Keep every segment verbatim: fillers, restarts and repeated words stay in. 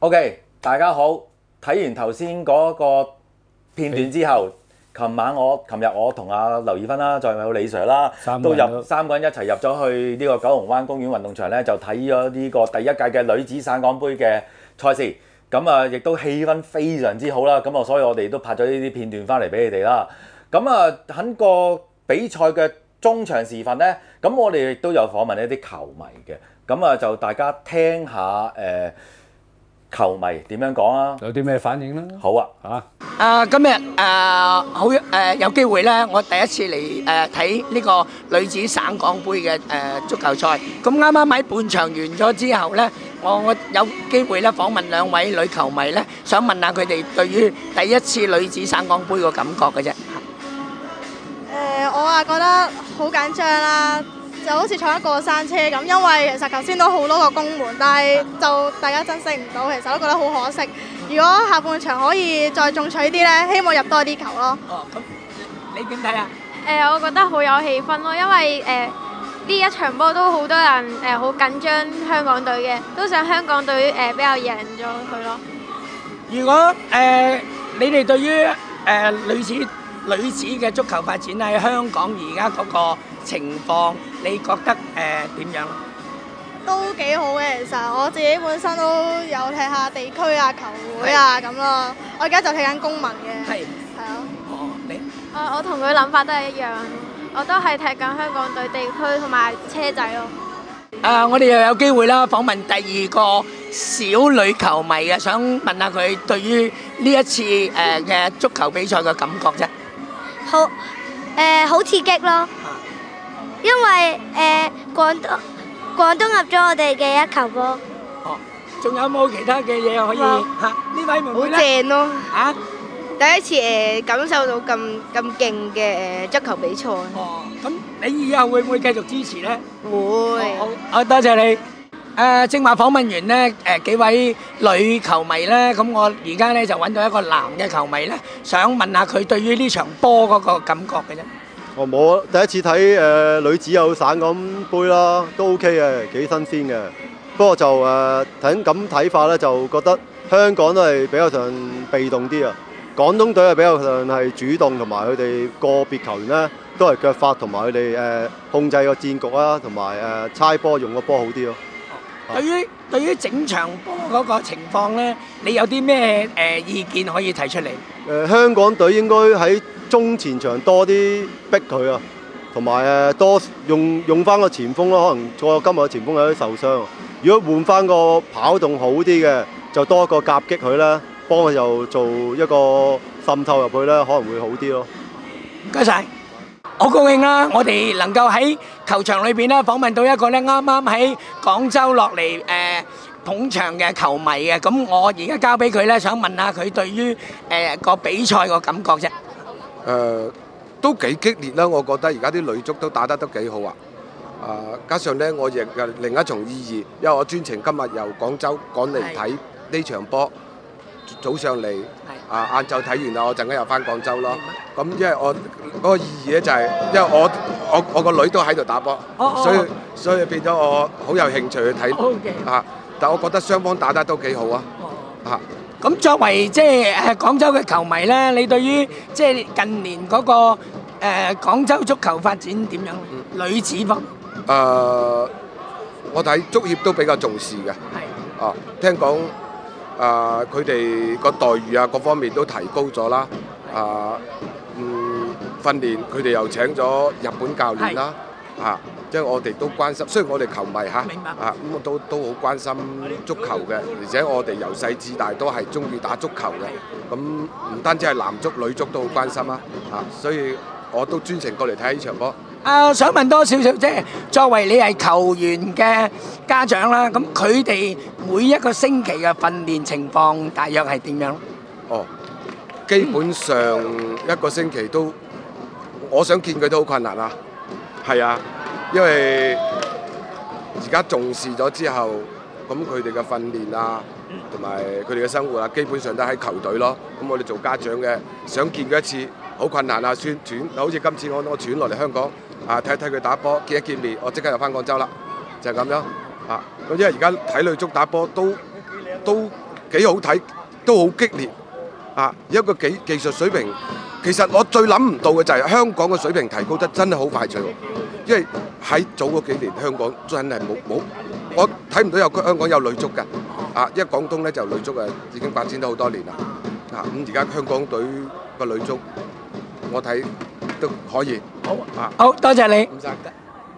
OK， 大家好，睇完頭先嗰個片段之後，琴晚我、琴日我同阿劉以芬啦，再有李 Sir 啦，都入三個人一齊入咗去呢個九龍灣公園運動場咧，就睇咗呢個第一屆嘅女子省港盃嘅賽事。咁啊，亦都氣氛非常之好啦。咁啊，所以我哋都拍咗呢啲片段翻嚟俾你哋啦。咁啊，喺個比賽嘅中場時分咧，咁我哋亦都有訪問一啲球迷嘅。咁啊，就大家聽下誒、呃、球迷點樣講啊？ 有啲咩反應啦？ 好啊， 嚇！ 啊，今日誒好誒有機會咧，我第一次嚟誒睇呢個女子省港盃嘅誒足球賽。咁啱啱喺半場完咗之後咧，我我有機會咧訪問兩位女球迷咧，想問下佢哋對於第一次女子省港盃個感覺嘅啫。誒， 我啊覺得好緊張啦。就好似坐一過山車咁，因為其實頭先都好多個攻門，但係就大家珍惜唔到，其實都覺得好可惜。如果下半場可以再中取啲呢，希望入多啲球咯。 哦，咁你點睇啊？ 誒、呃，我覺得好有氣氛咯，因為誒呢、呃、一場波都好多人誒好、呃、緊張香港隊嘅，都想香港隊誒、呃、比較贏咗佢咯。 如果誒、呃、你哋對於誒、呃、女子女子嘅足球發展喺香港而家嗰個情況，你覺得誒點樣？ 都幾好嘅，其實我自己本身都有睇下地區啊、球會啊咁咯。我而家就睇緊公民嘅。係。係啊。 哦，你？ 我我同佢諗法都係一樣，我都係踢緊香港隊地區同埋車仔咯。 啊！我哋又有機會啦，訪問第二個小女球迷嘅，想問下佢對於呢一次誒嘅足球比賽嘅感覺啫。 好誒，好刺激咯！因為誒廣東廣東入咗我哋嘅一球波。 哦，仲有冇其他嘅嘢可以嚇？呢位妹妹咧？ 好正咯！ 嚇！ 第一次誒感受到咁咁勁嘅誒足球比賽。 哦，咁你以後會唔會繼續支持咧？ 會。 好，好多謝你。誒，正話訪問完咧，誒幾位女球迷咧，咁我而家咧就揾到一個男嘅球迷咧，想問下佢對於呢場波嗰個感覺嘅啫。 我冇第一次睇誒女子有省港盃啦，都 OK 嘅，幾新鮮嘅。不過就誒睇咁睇法咧，就覺得香港都係比較上被動啲啊。廣東隊係比較上係主動，同埋佢哋個別球員咧都係腳法同埋佢哋誒控制個戰局啊，同埋誒猜波用個波好啲咯。 對於對於整場波嗰個情況咧，你有啲咩誒意見可以提出嚟？ 誒香港隊應該喺中前場多啲逼佢啊，同埋誒多用用翻個前鋒咯。可能個今日嘅前鋒有啲受傷，如果換翻個跑動好啲嘅，就多一個夾擊佢啦，幫佢又做一個滲透入去咧，可能會好啲咯。 唔該曬。好高興啦！我哋能夠喺球場裏邊咧訪問到一個咧啱啱喺廣州落嚟誒捧場嘅球迷嘅，咁我而家交俾佢咧，想問下佢對於誒個比賽個感覺啫。 誒，都幾激烈啦！我覺得而家啲女足都打得都幾好啊！啊，加上咧，我亦有另一重意義，因為我專程今日由廣州趕嚟睇呢場波，早上嚟。啊！晏晝睇完啦，我陣間又翻廣州咯。咁因為我嗰個意義咧就係，因為我我我個女都喺度打波，所以所以變咗我好有興趣去睇啊！但我覺得雙方打得都幾好啊！啊！ 咁作為即係誒廣州嘅球迷咧，你對於即係近年嗰個誒廣州足球發展點樣？女子方誒，我睇足協都比較重視嘅。係。啊，聽講。啊！佢哋個待遇啊，各方面都提高咗啦。啊，嗯，訓練佢哋又請咗日本教練啦。啊，即係我哋都關心，雖然我哋球迷嚇，啊咁我都都好關心足球嘅，而且我哋由細至大都係中意打足球嘅。咁唔單止係男足、女足都好關心啦。啊，所以我都專程過嚟睇呢場波。 啊，想問多少少即係作為你係球員嘅家長啦，咁佢哋每一個星期嘅訓練情況大約係點樣？ 哦，基本上一個星期都，我想見佢都好困難啊。係啊，因為而家重視咗之後，咁佢哋嘅訓練啊，同埋佢哋嘅生活啊，基本上都喺球隊咯。咁我哋做家長嘅想見佢一次，好困難啊！轉轉，好似今次我我轉落嚟香港。啊！睇一睇佢打波，見一見面，我即刻又翻廣州啦，就係咁樣啊！咁因為而家睇女足打波都都幾好睇，都好激烈啊！一個技技術水平，其實我最諗唔到嘅就係香港嘅水平提高得真係好快脆喎，因為喺早嗰幾年香港真係冇冇，我睇唔到有香港有女足嘅啊！因為廣東咧就女足啊已經發展咗好多年啦啊！咁而家香港隊個女足，我睇都可以。 好啊，好多謝你。 唔使得。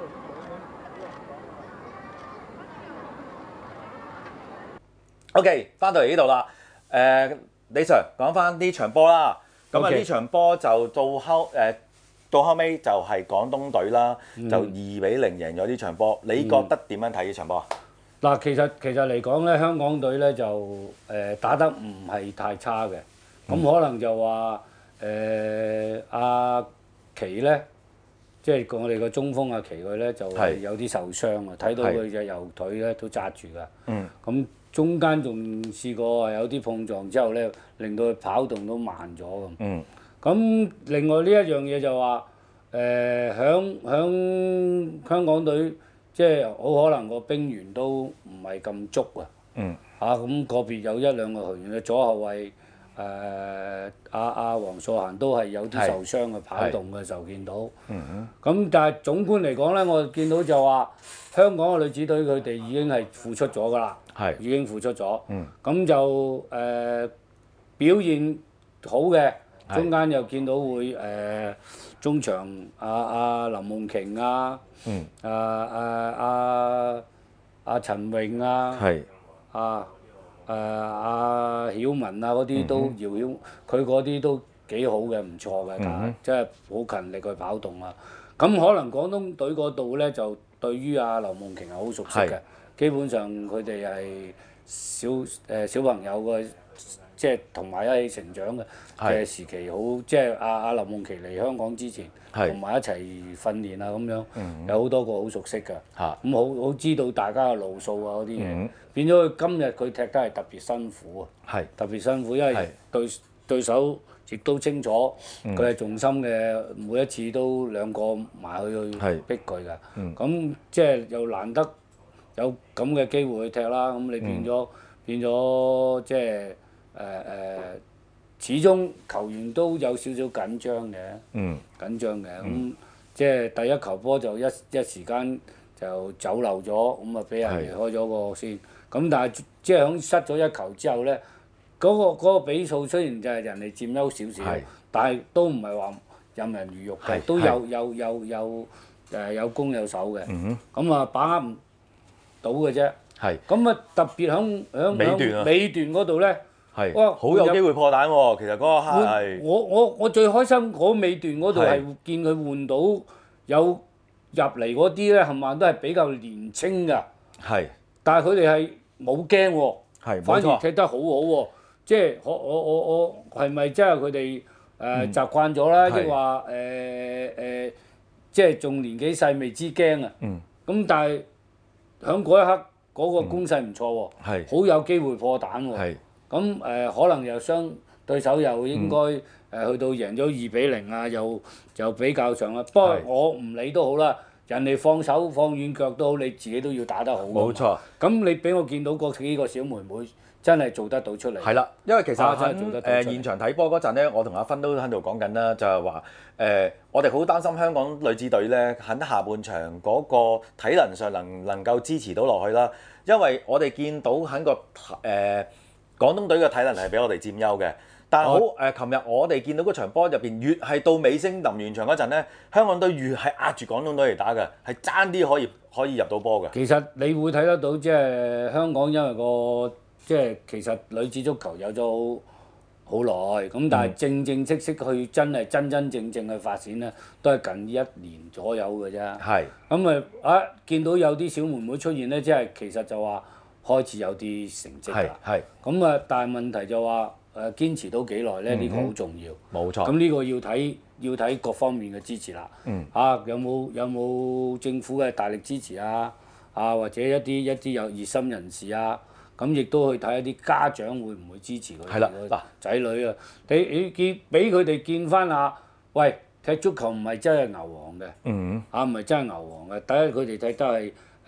OK， 翻到嚟呢度啦。誒，李 Sir 講翻呢場波啦。咁啊，呢場波就到後誒到後尾就係廣東隊啦，就二比零贏咗呢場波。你覺得點樣睇呢場波啊？ 嗱，其實其實嚟講咧，香港隊咧就誒打得唔係太差嘅。咁可能就話誒阿奇咧，即係我哋個中鋒阿奇佢咧就係有啲受傷啊，睇到佢隻右腿咧都紮住㗎。嗯。咁中間仲試過有啲碰撞之後咧，令到佢跑動都慢咗咁。嗯。咁另外呢一樣嘢就話誒，響響香港隊即係好可能個兵員都唔係咁足啊。嗯。嚇咁個別有一兩個球員嘅左後衛誒阿阿黃素嫻都係有啲受傷嘅，跑動嘅時候見到。嗯哼。咁但係總觀嚟講咧，我見到就話香港嘅女子隊佢哋已經係付出咗㗎啦。係已經付出咗，咁就誒表現好嘅，中間又見到會誒中場阿阿林夢瓊啊，啊啊阿阿陳詠啊，啊誒阿曉文啊嗰啲都姚曉，佢嗰啲都幾好嘅，唔錯嘅，打即係好勤力去跑動啊。咁可能廣東隊嗰度咧就對於阿劉夢瓊係好熟悉嘅。基本上佢哋係小誒、呃、小朋友嘅，即係同埋一起成長嘅嘅時期好，即係阿阿林夢琪嚟香港之前，同埋一齊訓練啊咁樣，嗯、有好多個好熟悉嘅，咁好好知道大家嘅路數啊嗰啲嘢，嗯、變咗佢今日佢踢得係特別辛苦啊，特別辛苦，因為對對手亦都清楚佢係重心嘅，每一次都兩個埋去去逼佢㗎，咁、嗯、即係又難得。有咁嘅機會去踢啦，咁你變咗、嗯、變咗即係誒誒，始終球員都有少少緊張嘅，嗯、緊張嘅，咁、嗯、即係第一球波就一一時間就走漏咗，咁啊俾人哋開咗個先，咁是但係即係響失咗一球之後咧，嗰、嗰個嗰個比數雖然就係人哋佔優少少，是但係都唔係話任人魚肉嘅，是都有有有有誒有攻有守嘅，咁啊、嗯、哼把握唔到嘅啫，咁啊特別響響響尾段嗰度咧，哇好有機會破蛋喎！其實嗰個刻係我我我最開心嗰尾段嗰度係見佢換到有入嚟嗰啲咧，冚唪唥都係比較年青㗎，但係佢哋係冇驚喎，反而踢得好好喎，即係我我我我係咪即係佢哋誒習慣咗啦？即係話誒誒，即係仲年紀細未知驚啊，咁但係。喺嗰一刻，嗰、嗰個攻勢唔錯喎，好、嗯、有機會破蛋喎。咁誒、呃、可能又相對手又應該誒、嗯呃、去到贏咗二比零啊，又又比較上啦。不過我唔理都好啦，人哋放手放軟腳都好，你自己都要打得好。冇錯。咁你俾我見到嗰幾個小妹妹真係做得到出嚟。係啦，因為其實喺誒、呃、現場睇波嗰陣咧，我同阿芬都喺度講緊啦，就係話誒，我哋好擔心香港女子隊咧喺下半場嗰個體能上能能夠支持到落去啦。因為我哋見到喺個誒、呃、廣東隊嘅體能係比我哋佔優嘅，但係好誒，琴日我哋見到嗰場波入邊，越係到尾聲臨完場嗰陣咧，香港隊越係壓住廣東隊嚟打嘅，係爭啲可以可以入到波嘅。其實你會睇得到，即係香港因為個。即係其實女子足球有咗好耐，咁但係正正式式去真係真真正正去發展咧，都係近一年左右嘅啫。係咁啊！啊，見到有啲小妹妹出現咧，即係其實就話開始有啲成績啦。係咁啊，但係問題就話誒堅持到幾耐咧？呢、嗯、個好重要。冇錯。咁呢個要睇要睇各方面嘅支持啦。嗯。啊，有冇有冇政府嘅大力支持啊？啊，或者一啲一啲有熱心人士啊？咁亦都去睇一啲家長會唔會支持佢哋個仔女啊？你你見俾佢哋見翻下，喂，踢足球唔係真係牛王嘅，嗯、啊唔係真係牛王嘅。第一佢哋踢得係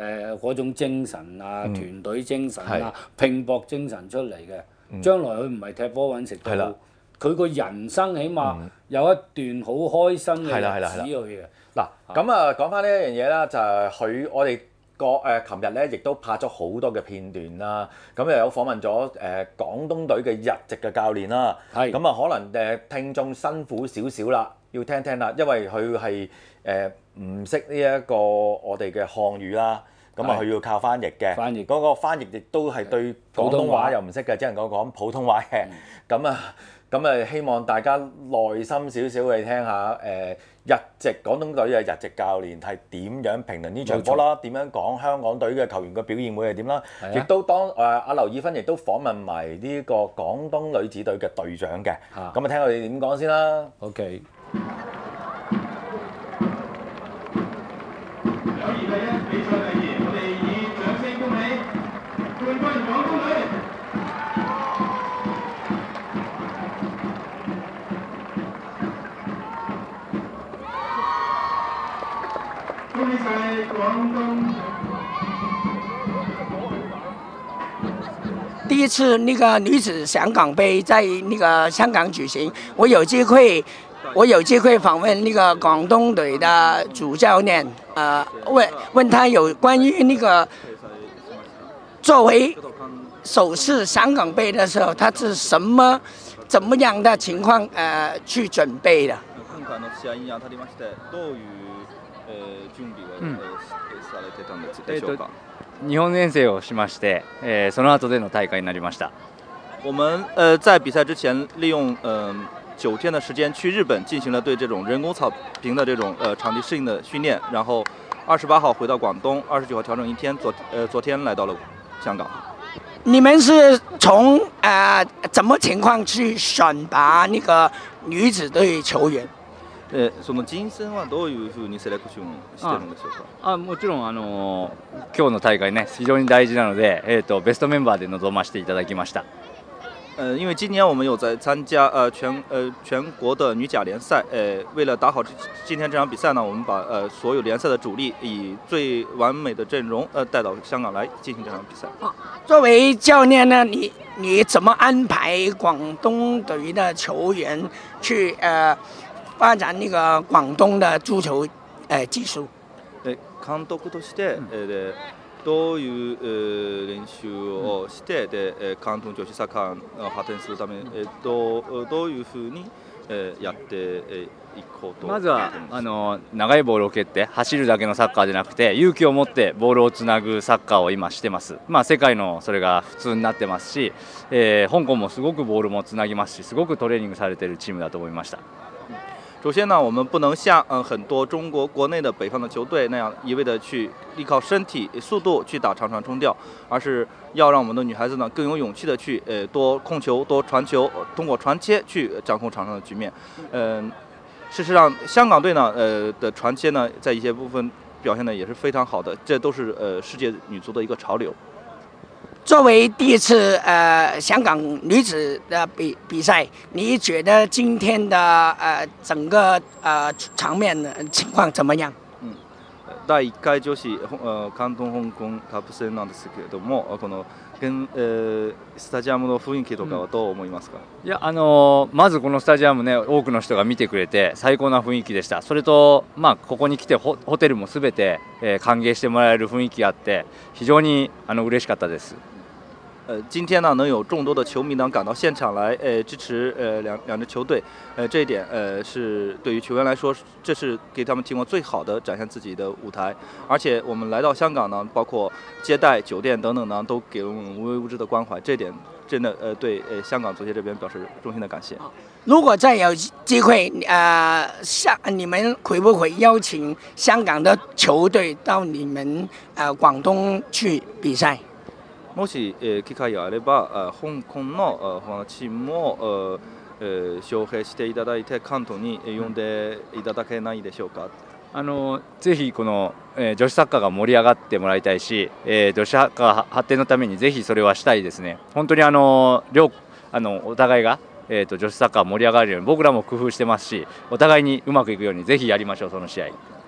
誒嗰種精神啊、 嗯團隊精神係啊、拼搏精神出嚟嘅。 嗯將來佢唔係踢波揾食係啦到，佢個人生起碼嗯有一段好開心嘅係啦係啦係啦日子去嘅。 嗱，咁啊講翻呢一樣嘢啦，就係佢我哋個誒琴日咧，亦都拍咗好多嘅片段啦。咁又有訪問咗誒廣東隊嘅日籍嘅教練啦。 係咁啊，可能誒聽眾辛苦少少啦，要聽聽啦，因為佢係誒唔識呢一個我哋嘅漢語啦。咁啊，佢要靠翻譯嘅， 翻譯嗰個翻譯亦都係對廣東話又唔識嘅，只能夠講普通話嘅。咁啊、嗯，咁啊，希望大家耐心少少去聽下誒、呃、日籍廣東隊嘅日籍教練係點樣評論呢場波啦，點樣講香港隊嘅球員嘅表現會係點啦。亦、啊、都當誒阿、呃、劉以芬亦都訪問埋呢個廣東女子隊嘅隊長嘅。咁啊，聽佢哋點講先啦。 OK。 友誼第一，比賽第二，我哋以掌聲恭喜冠軍廣東隊！恭喜晒廣東！ 第一次那個女子香港杯在那個香港舉行，我有機會。我有機會訪問那個廣東隊的主教練，呃，問問他有關於那個作為首次香港杯的時候，他是什麼怎麼樣的情況呃去準備的？ 今回の試合にあたりましてどういう、えー、準備を、うん、されてたんでしょうか？ 日本遠征をしまして、えー、その後での大会になりました。 我们呃在比赛之前利用嗯。呃九天的时间去日本进行了对这种人工草坪的这种呃场地适应的训练，然后二十八号回到广东，二十九号调整一天，昨呃昨天来到了香港。 你们是从呃怎么情况去选拔那个女子队球員？ えその人選はどういうふうにセレクションしてるんでしょうか？ ああもちろんあの今日の大会ね非常に大事なので、えーとベストメンバーで臨ませていただきました。 呃，因为今年我们有在参加呃全呃全国的女甲联赛，呃，为了打好今天这场比赛呢，我们把呃所有联赛的主力以最完美的阵容呃带到香港来进行这场比赛。 作为教练呢，你你怎么安排廣東隊的球員去呃發展那個廣東的足球呃技術？ え監督として、えーどういう、えー、練習をして、うん、で、えー、関東女子サッカーを発展するために、えー、どうどういうふうに、えー、やって、えー、いこうとまずはあの長いボールを蹴って走るだけのサッカーじゃなくて勇気を持ってボールをつなぐサッカーを今してます、まあ、世界のそれが普通になってますし、えー、香港もすごくボールもつなぎますしすごくトレーニングされているチームだと思いました。 首先呢，我们不能像嗯很多中国国内的北方的球队那样一味的去依靠身体速度去打长传冲吊，而是要让我们的女孩子呢更有勇气的去呃多控球、多传球，通过传切去掌控场上的局面。嗯、呃，事实上，香港队呢呃的传切呢在一些部分表现的也是非常好的，这都是呃世界女足的一个潮流。 作為第一次呃香港女子的比比賽，你覺得今天的呃整個呃場面情況怎麼樣？ 嗯，第一回女子呃関東香港カップ戦なんですけれども、この現、えー、スタジアムの雰囲気とかはどう思いますか？ いやあのー、まずこのスタジアムね多くの人が見てくれて最高な雰囲気でした。それとまあここに来て ホ, ホテルもすべて、えー、歓迎してもらえる雰囲気があって非常にあの嬉しかったです。 呃，今天呢，能有众多的球迷呢赶到现场来，呃，支持呃两两支球队，呃，这一点呃是对于球员来说，这是给他们提供最好的展现自己的舞台。而且我们来到香港呢，包括接待、酒店等等呢，都给了我们无微不至的关怀，这点真的呃对呃香港足协这边表示衷心的感谢。 如果再有機會，呃，香你們會不會邀請香港的球隊到你們呃廣東去比賽？ もし、えー、機会があれば、香港のあチームを、えー、招聘していただいて関東に呼んでいただけないでしょうか。 あのぜひこの、えー、女子サッカーが盛り上がってもらいたいし、えー、女子サッカー発展のためにぜひそれはしたいですね。本当にあの両あのお互いが、えー、と女子サッカー盛り上がるように僕らも工夫してますし、お互いにうまくいくようにぜひやりましょうその試合。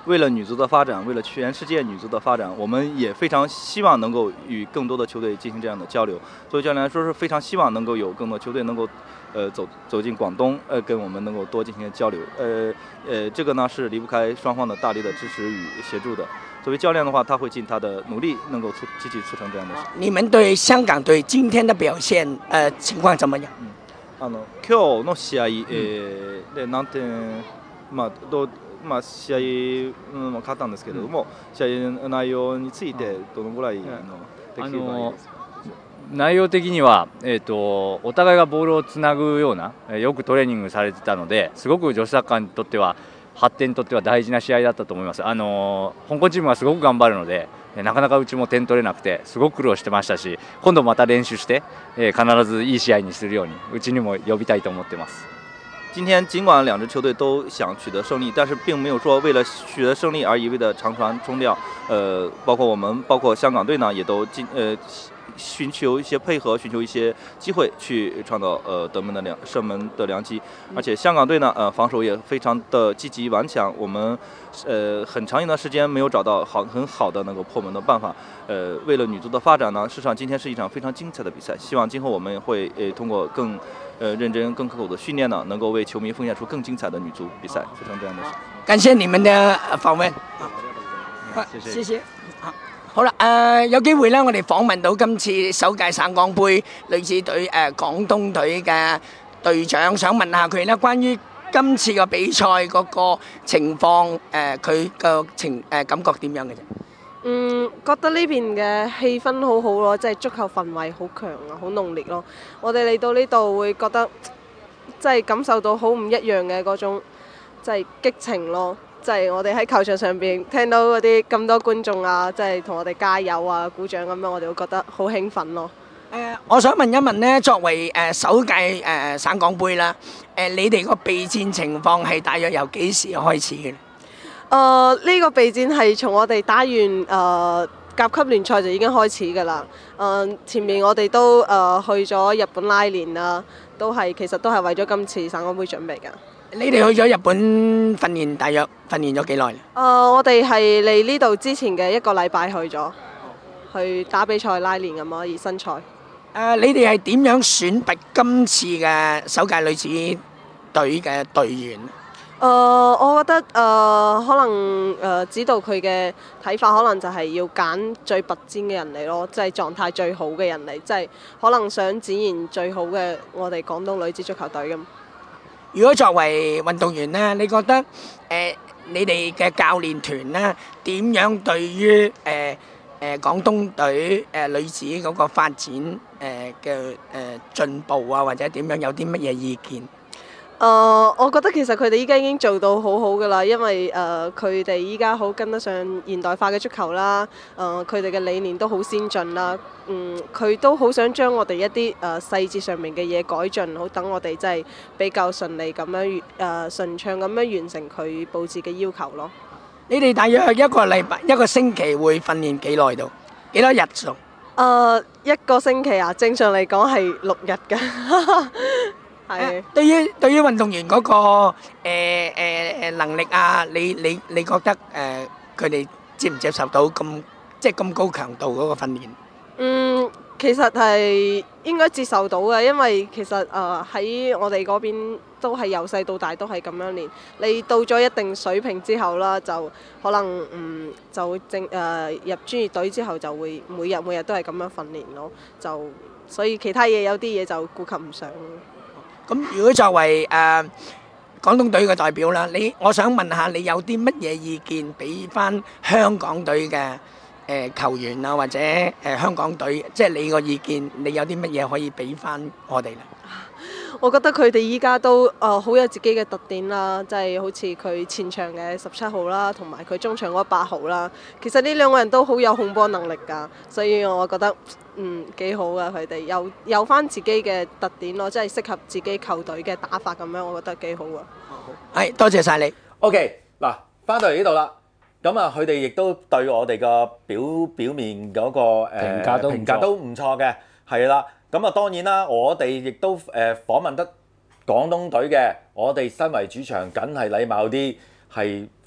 为了女足的发展，为了全世界女足的发展，我们也非常希望能够与更多的球队进行这样的交流。作为教练来说，是非常希望能够有更多球队能够，呃，走走进广东，呃，跟我们能够多进行交流。呃呃，这个呢是离不开双方的大力的支持与协助的。作为教练的话，他会尽他的努力，能够促积极促成这样的事。 你们对香港队今天的表现，呃，情况怎么样？ 嗯、あの今日の試合、えー、で何点、まあどうまあ、試合、うん、勝ったんですけれども、試合内容についてどのぐらいのできればいいですか？ 内容的には、えー、とお互いがボールをつなぐような、えー、よくトレーニングされてたのですごく女子サッカーにとっては発展にとっては大事な試合だったと思います。あのー、香港チームがすごく頑張るので、なかなかうちも点取れなくてすごく苦労してましたし、今度また練習して、えー、必ずいい試合にするようにうちにも呼びたいと思ってます。 今天尽管两支球队都想取得胜利，但是并没有说为了取得胜利而一味的长传冲吊。呃，包括我们，包括香港队呢，也都尽呃寻求一些配合，寻求一些机会去创造呃得门的良射门的良机。而且香港队呢，呃防守也非常的积极顽强。我们呃很长一段时间没有找到好很好的能够破门的办法。呃，为了女足的发展呢，事实上今天是一场非常精彩的比赛。希望今后我们会呃通过更呃认真、更刻苦的训练呢，能够为球迷奉献出更精彩的女足比赛，促成这样的事。 感謝你們嘅訪問。 謝謝。 謝謝。好啦，誒、呃、有機會咧，我哋訪問到今次首屆省港盃女子隊誒、呃、廣東隊嘅隊長，想問下佢咧關於今次嘅比賽嗰個情況，誒佢嘅情誒、呃、感覺點樣嘅啫？ 嗯，覺得呢邊嘅氣氛好好咯，即係足球氛圍好強啊，好濃烈咯。我哋嚟到呢度會覺得，即係感受到好唔一樣嘅嗰種，即係激情咯。即係我哋喺球場上邊聽到嗰啲咁多觀眾啊，即係同我哋加油啊、鼓掌咁樣，我哋會覺得好興奮咯。 誒、呃，我想問一問呢，作為誒、呃、首屆誒、呃、省港盃啦，誒、呃、你哋個備戰情況係大約由幾時開始嘅？ 誒呢、這個備戰係從我哋打完誒、呃、甲級聯賽就已經開始㗎啦。誒、呃、前面我哋都誒、呃、去咗日本拉練啦，都係其實都係為咗今次省港盃準備㗎。 你哋去咗日本訓練，大約訓練咗幾耐？誒、 呃，我哋係嚟呢度之前嘅一個禮拜去咗，去打比賽拉練咁咯，熱身賽。誒、 呃，你哋係點樣選拔今次嘅首屆女子隊嘅隊員？ 誒、呃，我覺得誒、呃、可能誒、呃、指導佢嘅睇法，可能就係要揀最拔尖嘅人嚟咯，即係狀態最好嘅人嚟，即係可能想展現最好嘅我哋廣東女子足球隊咁。 如果作為運動員呢，你覺得誒、呃、你哋嘅教練團呢點樣對於誒誒、呃、廣東隊誒、呃、女子嗰個發展誒嘅誒進步啊，或者點樣有啲乜嘢意見？ 誒、呃，我覺得其實佢哋依家已經做到好好㗎啦，因為誒佢哋依家好跟得上現代化嘅足球啦，誒佢哋嘅理念都好先進啦，嗯，佢都好想將我哋一啲誒、呃、細節上面嘅嘢改進，好等我哋真係比較順利咁樣誒、呃、順暢咁樣完成佢佈置嘅要求咯。 你哋大約一個禮拜一個星期會訓練幾耐到？幾多日數？誒、 呃、一個星期啊，正常嚟講係六日㗎。係。 對於對於運動員嗰、那個誒誒誒能力啊，你你你覺得誒佢哋接唔接受到咁即係咁高強度嗰個訓練？ 嗯，其實係應該接受到嘅，因為其實誒喺、呃、我哋嗰邊都係由細到大都係咁樣練。你到咗一定水平之後啦，就可能嗯就會正誒、呃、入專業隊之後就會每日每日都係咁樣訓練咯。就所以其他嘢有啲嘢就顧及唔上。 咁如果作為誒、呃、廣東隊嘅代表啦，你我想問下你有啲乜嘢意見俾翻香港隊嘅誒、呃、球員啊，或者誒、呃、香港隊，即係你個意見，你有啲乜嘢可以俾翻我哋咧？ 我覺得佢哋依家都誒好、呃、有自己嘅特點啦，即係好似佢前場嘅十七號啦，同埋佢中場嗰八號啦。其實呢兩個人都好有控波能力㗎，所以我覺得嗯幾好㗎，佢哋有有翻自己嘅特點咯，即係適合自己球隊嘅打法咁樣，我覺得幾好啊。 係，多謝晒你。 OK，嗱，翻到嚟呢度啦。咁啊，佢哋亦都對我哋個表表面嗰、那個誒、呃、 評價都唔錯評價都唔錯嘅，係啦。咁啊，當然啦，我哋亦都誒、呃、訪問得廣東隊嘅，我哋身為主場，梗係禮貌啲，係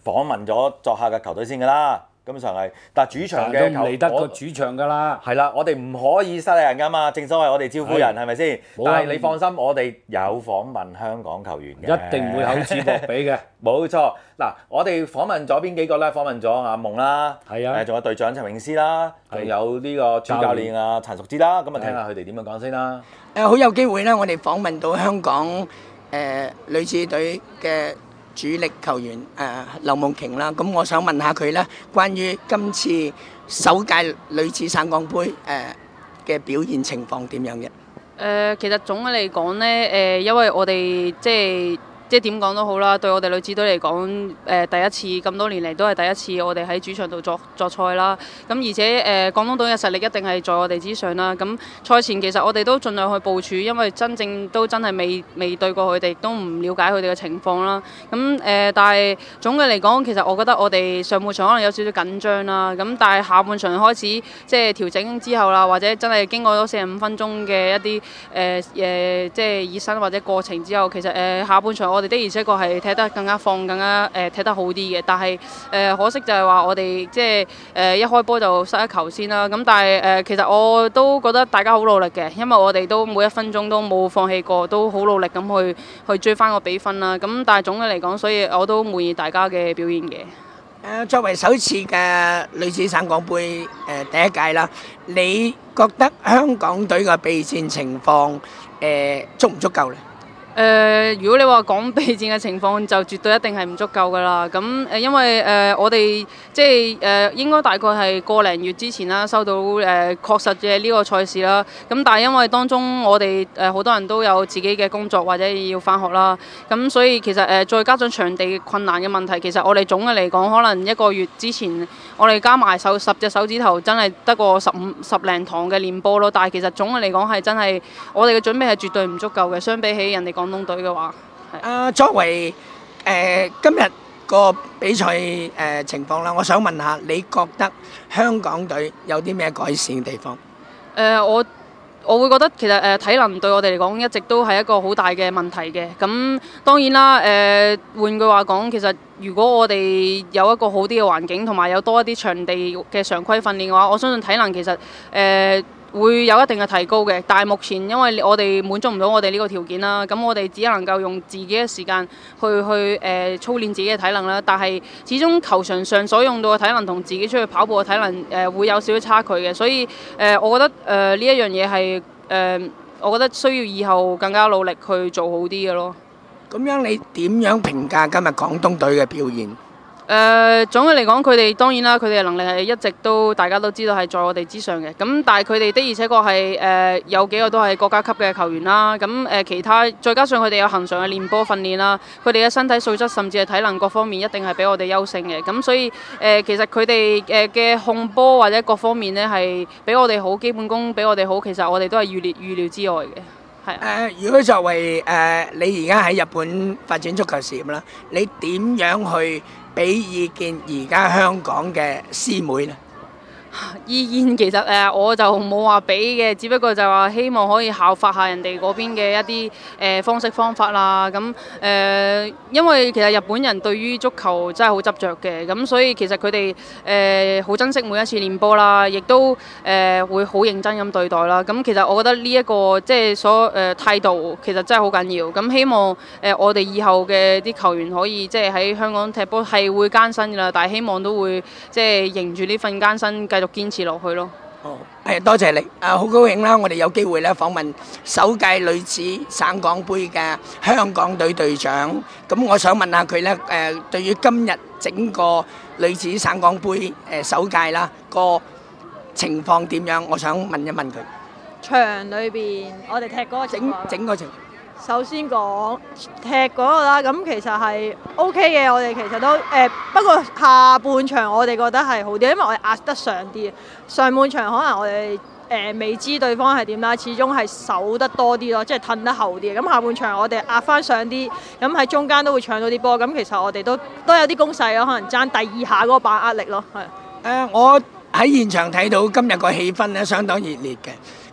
訪問咗作客嘅球隊先㗎啦。根本上係，但係主場嘅球都唔離得個主場㗎啦。 係啦，我哋唔可以失禮人㗎嘛，正所謂我哋招呼人係咪先？但係你放心，我哋有訪問香港球員嘅， 一定會厚此薄彼嘅。 冇錯，嗱，我哋訪問咗邊幾個咧？訪問咗阿夢啦， 係啊， 誒，仲有隊長陳詠詩啦，仲有呢個主教練啊陳淑芝啦，咁啊聽下佢哋點樣講先啦。 誒，好有機會咧，我哋訪問到香港誒女子隊嘅主力球員誒劉夢瓊啦，咁我想問下佢咧，關於今次首屆女子省港杯誒嘅表現情況點樣嘅？ 誒，其實總嘅嚟講咧，誒，因為我哋即係。即係點講都好啦，對我哋女子隊嚟講，誒、呃、第一次咁多年嚟都係第一次我哋喺主場度作作賽啦。咁而且誒、呃、廣東隊嘅實力一定係在我哋之上啦。咁賽前其實我哋都盡量去部署，因為真正都真係未未對過佢哋，都唔了解佢哋嘅情況啦。咁誒、呃，但係總嘅嚟講，其實我覺得我哋上半場可能有少少緊張啦。咁但係下半場開始即係調整之後啦，或者真係經過咗四十五分鐘嘅一啲誒誒即係熱身或者過程之後，其實誒、呃、下半場我哋的而且確係踢得更加放，更加誒、呃、踢得好啲嘅。但係誒、呃、可惜就係話我哋即係誒、呃、一開波就失一球先啦。咁但係誒、呃、其實我都覺得大家好努力嘅，因為我哋都每一分鐘都冇放棄過，都好努力咁去去追翻個比分啦。咁但係總嘅嚟講，所以我都滿意大家嘅表現嘅。 誒，作為首次嘅女子省港杯誒第一屆啦，你覺得香港隊嘅備戰情況誒足唔足夠咧？ 誒、呃，如果你話講備戰嘅情況，就絕對一定係唔足夠㗎啦。咁誒、呃，因為誒、呃、我哋即係誒、呃、應該大概係個零月之前啦，收到誒、呃、確實嘅呢個賽事啦。咁但係因為當中我哋誒好多人都有自己嘅工作或者要返學啦，咁所以其實誒、呃、再加上場地困難嘅問題，其實我哋總嘅嚟講，可能一個月之前我哋加埋手十隻手指頭，真係得個十五十零堂嘅練波咯。但係其實總嘅嚟講係真係我哋嘅準備係絕對唔足夠嘅，相比起人哋廣東隊嘅話。 啊，作為誒、呃、今日個比賽誒、呃、情況啦，我想問下，你覺得香港隊有啲咩改善嘅地方？誒、 呃，我我會覺得其實誒、呃、體能對我哋嚟講一直都係一個好大嘅問題嘅。咁當然啦，誒、呃、換句話講，其實如果我哋有一個好啲嘅環境，同埋有多一啲場地嘅常規訓練嘅話，我相信體能其實誒、呃會有一定嘅提高嘅，但係目前因為我哋滿足唔到我哋呢個條件啦，咁我哋只能夠用自己嘅時間去去誒、呃、操練自己嘅體能啦。但係始終球場上所用到嘅體能同自己出去跑步嘅體能誒、呃、會有少少差距嘅，所以誒、呃、我覺得誒呢一樣嘢係誒我覺得需要以後更加努力去做好啲嘅咯。 咁樣你點樣評價今日廣東隊嘅表現？ 誒、呃、總嘅嚟講，佢哋當然啦，佢哋嘅能力係一直都大家都知道係在我哋之上嘅。咁但係佢哋的而且確係誒有幾個都係國家級嘅球員啦。咁誒、呃、其他再加上佢哋有恆常嘅練波訓練啦，佢哋嘅身體素質甚至係體能各方面一定係比我哋優勝嘅。咁所以誒、呃、其實佢哋誒嘅控波或者各方面呢係比我哋好，基本功比我哋好，其實我哋都係預料預料之外嘅。係誒、 呃，如果作為誒、呃、你而家喺日本發展足球事業啦，你點樣去俾意見而家香港嘅師妹呢？ 意見其實誒、呃、我就冇話俾嘅，只不過就話希望可以效法下人哋嗰邊嘅一啲誒、呃、方式方法啦。咁、呃、誒因為其實日本人對於足球真係好執着嘅，咁所以其實佢哋誒好珍惜每一次練波啦，亦都誒、呃、會好認真咁對待啦。咁其實我覺得呢、這、一個即係所誒、呃、態度其實真係好緊要。咁希望誒、呃、我哋以後嘅啲球員可以即係喺香港踢波係會艱辛㗎啦，但係希望都會即係迎住呢份艱辛繼續堅持落去咯。 哦，誒多謝你，啊好高興啦！我哋有機會咧訪問首屆女子省港杯嘅香港隊隊長。咁我想問下佢咧，誒對於今日整個女子省港杯誒首屆啦個情況點樣？我想問一問佢。 場裏邊我哋踢嗰個整整個情況。 首先講踢嗰個啦，咁其實係 O K 嘅，我哋其實都誒、呃，不過下半場我哋覺得係好啲，因為我哋壓得上啲。上半場可能我哋誒、呃、未知對方係點啦，始終係守得多啲咯，即係褪得後啲。咁下半場我哋壓翻上啲，咁喺中間都會搶到啲波。咁其實我哋都都有啲攻勢咯，可能爭第二下嗰個把握力咯，係。誒、 呃，我喺現場睇到今日個氣氛咧相當熱烈嘅。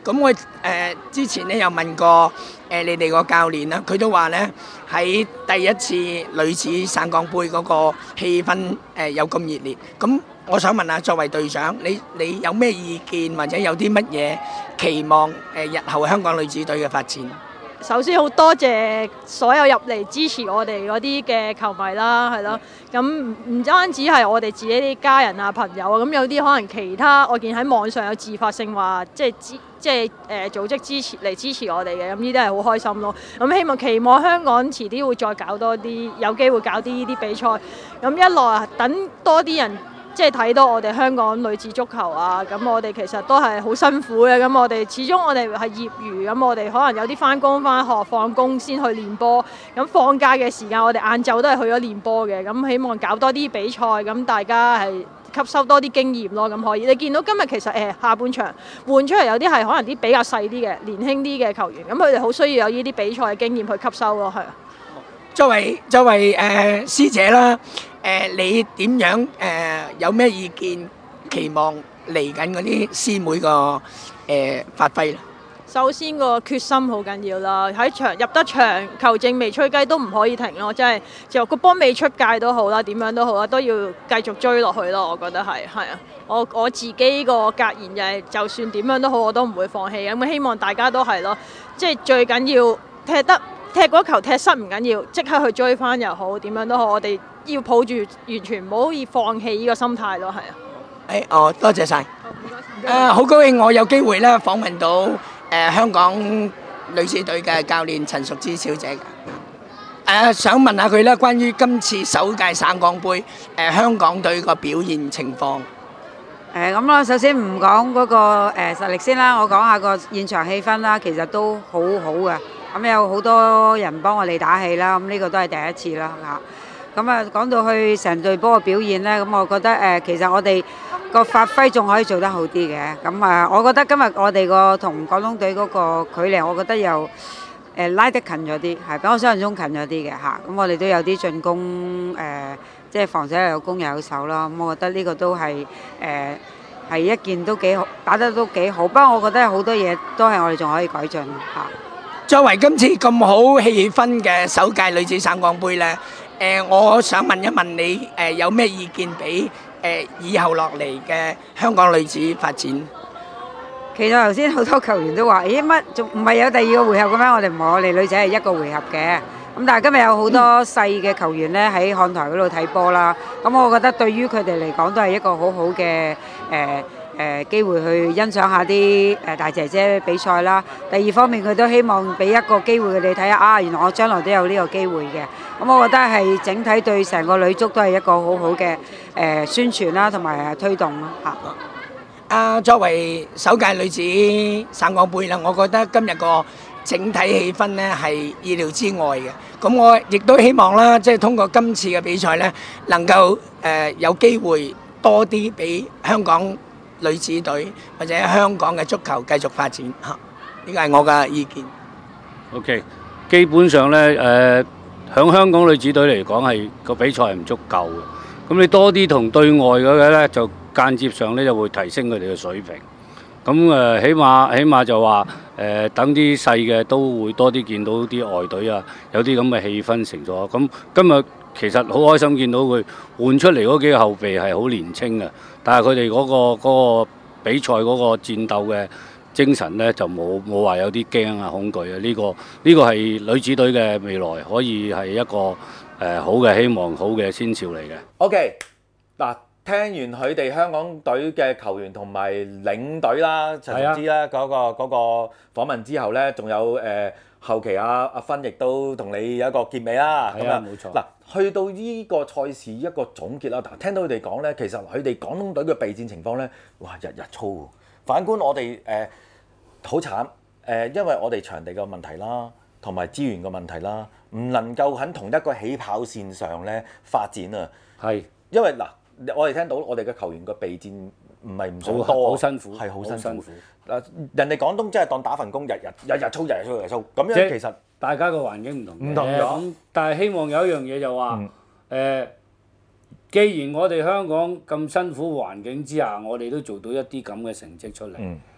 咁我誒、呃、之前咧有問過誒、呃、你哋個教練啦，佢都話咧喺第一次女子省港杯嗰個氣氛誒、呃、有咁熱烈。咁我想問下，作為隊長，你你有咩意見或者有啲乜嘢期望誒、呃、日後香港女子隊嘅發展？ 首先好多謝所有入嚟支持我哋嗰啲嘅球迷啦，係咯。咁唔唔單止係我哋自己啲家人啊朋友啊，咁有啲可能其他我見喺網上有自發性話，即係支即係誒、呃、組織支持嚟支持我哋嘅，咁呢啲係好開心咯。咁希望期望香港遲啲會再搞多啲，有機會搞啲呢啲比賽。咁一來等多啲人。即係睇到我哋香港女子足球啊，咁我哋其實都係好辛苦嘅。咁我哋始終我哋係業餘，咁我哋可能有啲翻工翻學放工先去練波。咁放假嘅時間，我哋晏晝都係去咗練波嘅。咁希望搞多啲比賽，咁大家係吸收多啲經驗咯。咁可以，你見到今日其實誒、呃、下半場換出嚟有啲係可能啲比較細啲嘅年輕啲嘅球員，咁佢哋好需要有呢啲比賽嘅經驗去吸收咯，係啊。 作為作為誒、呃、師姐啦，誒、呃、你點樣誒、呃、有咩意見？期望嚟緊嗰啲師妹個誒、呃、發揮咧？ 首先個決心好緊要啦，喺場入得場，球證未吹雞都唔可以停咯，即係就個波未出界都好啦，點樣都好啦，都要繼續追落去咯。我覺得係係啊，我我自己個格言就係，就算點樣都好，我都唔會放棄。咁希望大家都係咯，即係最緊要踢得。踢嗰球踢失唔緊要，即刻去追翻又好，點樣都好，我哋要抱住完全唔好以放棄呢個心態咯，係啊。 誒，哦，多謝晒。誒，好高興我有機會咧訪問到誒香港女子隊嘅教練陳淑芝小姐。誒，想問下佢咧，關於今次首屆省港杯誒香港隊個表現情況。 誒咁啦，首先唔講嗰個誒實力先啦，我講下個現場氣氛啦，其實都好好嘅。咁有好多人幫我哋打氣啦，咁呢個都係第一次啦嚇。咁啊講到去成隊波嘅表現呢，咁我覺得誒其實我哋個發揮仲可以做得好啲嘅。咁啊，我覺得今日我哋個同廣東隊嗰個距離，我覺得又誒拉得近咗啲，係比我想象中近咗啲嘅嚇。咁我哋都有啲進攻誒，即係防守又有攻又有守啦。咁我覺得呢個都係誒係一件都幾好，打得都幾好。不過我覺得好多嘢都係我哋仲可以改進嚇。 作為今次咁好氣氛嘅首屆女子省港杯咧，誒，我想問一問你誒有咩意見俾誒以後落嚟嘅香港女子發展？ 其實頭先好多球員都話：咦乜仲唔係有第二個回合嘅咩？我哋唔係，我哋女仔係一個回合嘅。咁但係今日有好多細嘅球員咧喺看台嗰度睇波啦。咁我覺得對於佢哋嚟講都係一個好好嘅誒。誒機會去欣賞下啲誒大姐姐比賽啦。第二方面，佢都希望俾一個機會佢哋睇下啊，原來我將來都有呢個機會嘅。咁我覺得係整體對成個女足都係一個好好嘅誒宣傳啦，同埋推動咯嚇。 啊，作為首屆女子省港杯啦，我覺得今日個整體氣氛咧係意料之外嘅。咁我亦都希望啦，即係通過今次嘅比賽咧，能夠誒有機會多啲俾香港女子隊或者香港嘅足球繼續發展嚇，呢個係我嘅意見。 OK， 基本上咧誒，響香港女子隊嚟講係個比賽係唔足夠嘅。咁你多啲同對外嗰個咧，就間接上咧就會提升佢哋嘅水平。咁誒，起碼起碼就話誒，等啲細嘅都會多啲見到啲外隊啊，有啲咁嘅氣氛成咗。咁今日其實好開心見到佢換出嚟嗰幾個後備係好年青嘅，但係佢哋嗰個嗰個比賽嗰個戰鬥嘅精神咧就冇冇話有啲驚啊恐懼啊。呢個呢個係女子隊嘅未來可以係一個誒好嘅希望，好嘅先兆嚟嘅。 OK， 嗱，聽完佢哋香港隊嘅球員同埋領隊啦，陳淑芝啦嗰個嗰個訪問之後咧，仲有誒後期阿阿芬亦都同你有一個結尾啦。 係啊，冇錯。嗱， 去到呢個賽事一個總結啦，嗱，聽到佢哋講咧，其實佢哋廣東隊嘅備戰情況咧，哇，日日操。反觀我哋誒好慘誒、呃，因為我哋場地嘅問題啦，同埋資源嘅問題啦，唔能夠喺同一個起跑線上咧發展啊。 係， 因為嗱。我哋聽到我哋嘅球員個備戰唔係唔算多， 好辛苦， 係好辛苦。嗱，人哋廣東真係當打份工，日日日日操，日日操，日日操。咁樣其實大家個環境唔同， 唔同咗。 咁但係希望有一樣嘢就話，誒、嗯呃，既然我哋香港咁辛苦環境之下，我哋都做到一啲咁嘅成績出嚟。嗯、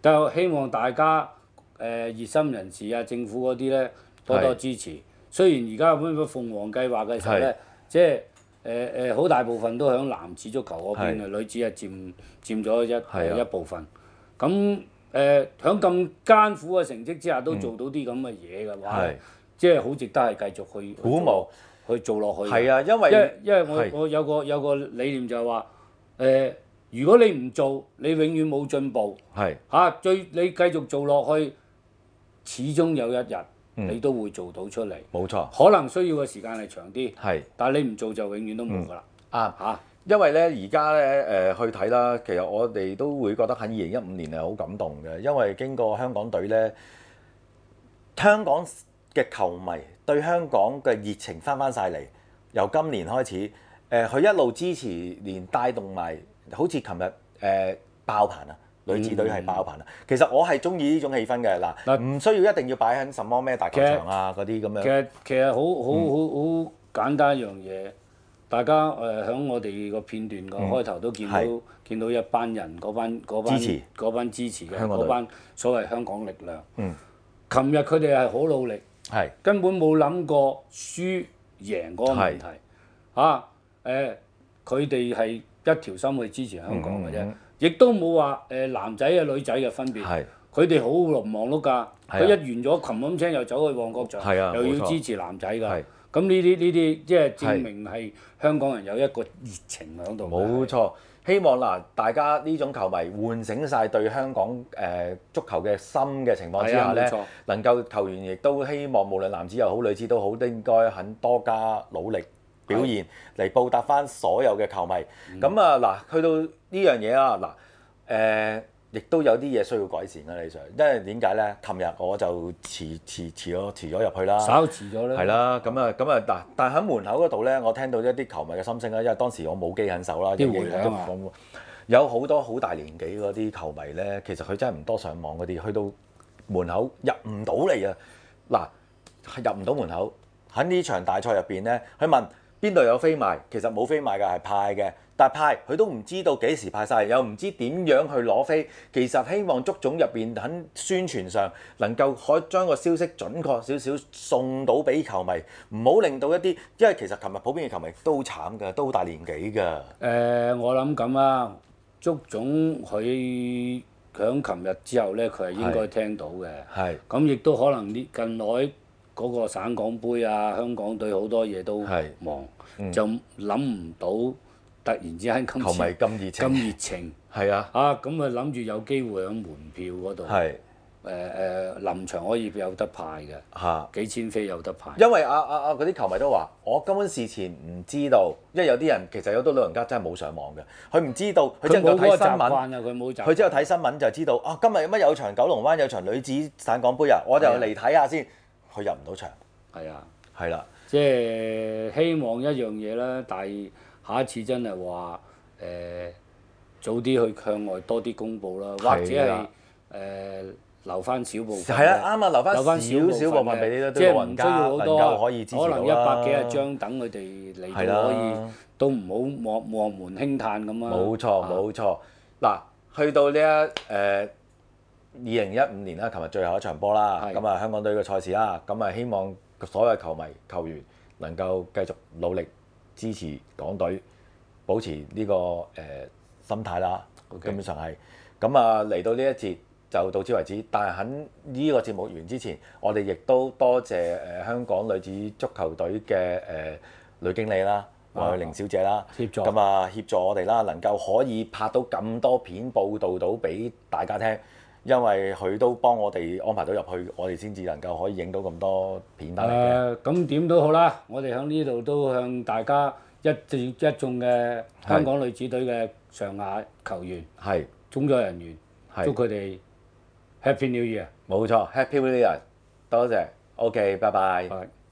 就希望大家誒、呃、熱心人士啊、政府嗰啲咧多多支持。雖然而家咁樣鳳凰計劃嘅時候咧，即係誒誒好大部分都響男子足球嗰邊嘅，女子係佔佔咗一一部分。咁誒響咁艱苦嘅成績之下，都做到啲咁嘅嘢嘅話，即係好值得係繼續去鼓舞去做落去。 係啊，因為因因為我我有個有個理念就係話誒，如果你唔做，你永遠冇進步。 係嚇，最你繼續做落去，始終有一日。你都會做到出嚟， 冇錯。 可能需要嘅時間係長啲， 係， 但係你唔做就永遠都冇㗎啦。 啱嚇，因為咧而家咧誒去睇啦，其實我哋都會覺得喺二零一五年係好感動嘅，因為經過香港隊咧，香港嘅球迷對香港嘅熱情翻翻晒嚟，由今年開始，誒佢一路支持，連帶動埋，好似琴日誒爆棚啊！女子隊係爆棚啊！其實我係中意呢種氣氛嘅嗱，唔需要一定要擺喺什麼咩大球場啊嗰啲咁樣。 其實其實好好好好簡單一樣嘢，大家誒喺我哋個片段個開頭都見到見到一班人嗰班嗰班嗰班支持嘅嗰班所謂香港力量。嗯。琴日佢哋係好努力，係根本冇諗過輸贏嗰個問題。嚇誒，佢哋係一條心去支持香港嘅啫。亦都冇話誒男仔啊女仔嘅分別，佢哋好忙碌㗎。佢一完咗琴晚聲又走去旺角場，又要支持男仔㗎。咁呢啲呢啲即係證明係香港人有一個熱情喺度。 冇錯，希望嗱大家呢種球迷喚醒晒對香港誒足球嘅心嘅情況之下咧，能夠球員亦都希望無論男子又好女子都好，都應該肯多加努力。表現嚟報答翻所有嘅球迷，咁啊嗱，去到呢樣嘢啦，嗱，誒，亦都有啲嘢需要改善啦，李 Sir，因為點解咧？琴日我就遲遲遲咗遲咗入去啦， 稍遲咗咧， 係啦，咁啊咁啊嗱，但係喺門口嗰度咧，我聽到一啲球迷嘅心聲啦，因為當時我冇機喺手啦， 啲回響啊， 有好多好大年紀嗰啲球迷咧，其實佢真係唔多上網嗰啲，去到門口入唔到嚟啊！嗱，入唔到門口喺呢場大賽入邊咧，佢問。邊度有飛賣？其實冇飛賣㗎，係派嘅。但係派佢都唔知道幾時派晒，又唔知點樣去攞飛。其實希望足總入邊喺宣傳上能夠可以將個消息準確少少送到俾球迷，唔好令到一啲，因為其實琴日普遍嘅球迷都好慘㗎，都好大年紀㗎。誒、 呃，我諗咁啊，足總佢響琴日之後咧，佢係應該聽到嘅。係。咁亦都可能啲近來。嗰個省港盃啊，香港隊好多嘢都忙，嗯、就諗唔到突然之間今次球迷咁熱情， 咁熱情，係啊，啊咁啊諗住有機會喺門票嗰度，係誒誒臨場可以有得派嘅，嚇幾千飛有得派。 因為啊啊啊嗰啲球迷都話，我根本事前唔知道，因為有啲人其實有好多老人家真係冇上網嘅，佢唔知道，佢只係睇新聞， 佢冇佢只有睇新聞就知道，啊今日有乜有場九龍灣有場女子省港盃啊，我就嚟睇下先。佢入唔到場， 係啊， 係啦， 即係希望一樣嘢啦，但係下一次真係話誒早啲去向外多啲公佈啦，或者係誒、呃、留翻少部分， 係啊，啱啊，留翻少少部分俾啲啲老人家能夠可以支持到啦， 可能一百幾廿張等佢哋嚟到可以，都唔好望望門輕嘆咁啊！ 冇錯冇錯，嗱，去到呢一誒。二零一五年啦，琴日最後一場波啦，咁啊香港隊嘅賽事啦，咁啊希望所有球迷球員能夠繼續努力支持港隊，保持呢、這個誒、呃、心態啦。Okay. 基本上係咁啊，嚟到呢一節就到此為止。但係喺呢個節目完之前，我哋亦都多謝誒、呃、香港女子足球隊嘅誒女經理啦，黃慧玲小姐啦，協助咁啊協助我哋啦，能夠可以拍到咁多片報導到俾大家聽。因為佢都幫我哋安排到入去，我哋先至能夠可以影到咁多片單嚟嘅。 誒，咁點都好啦，我哋喺呢度都向大家一眾一眾嘅香港女子隊嘅上下球員、係工作人員，祝佢哋 Happy New Year。 冇錯 ，Happy New Year，多謝。OK，拜拜。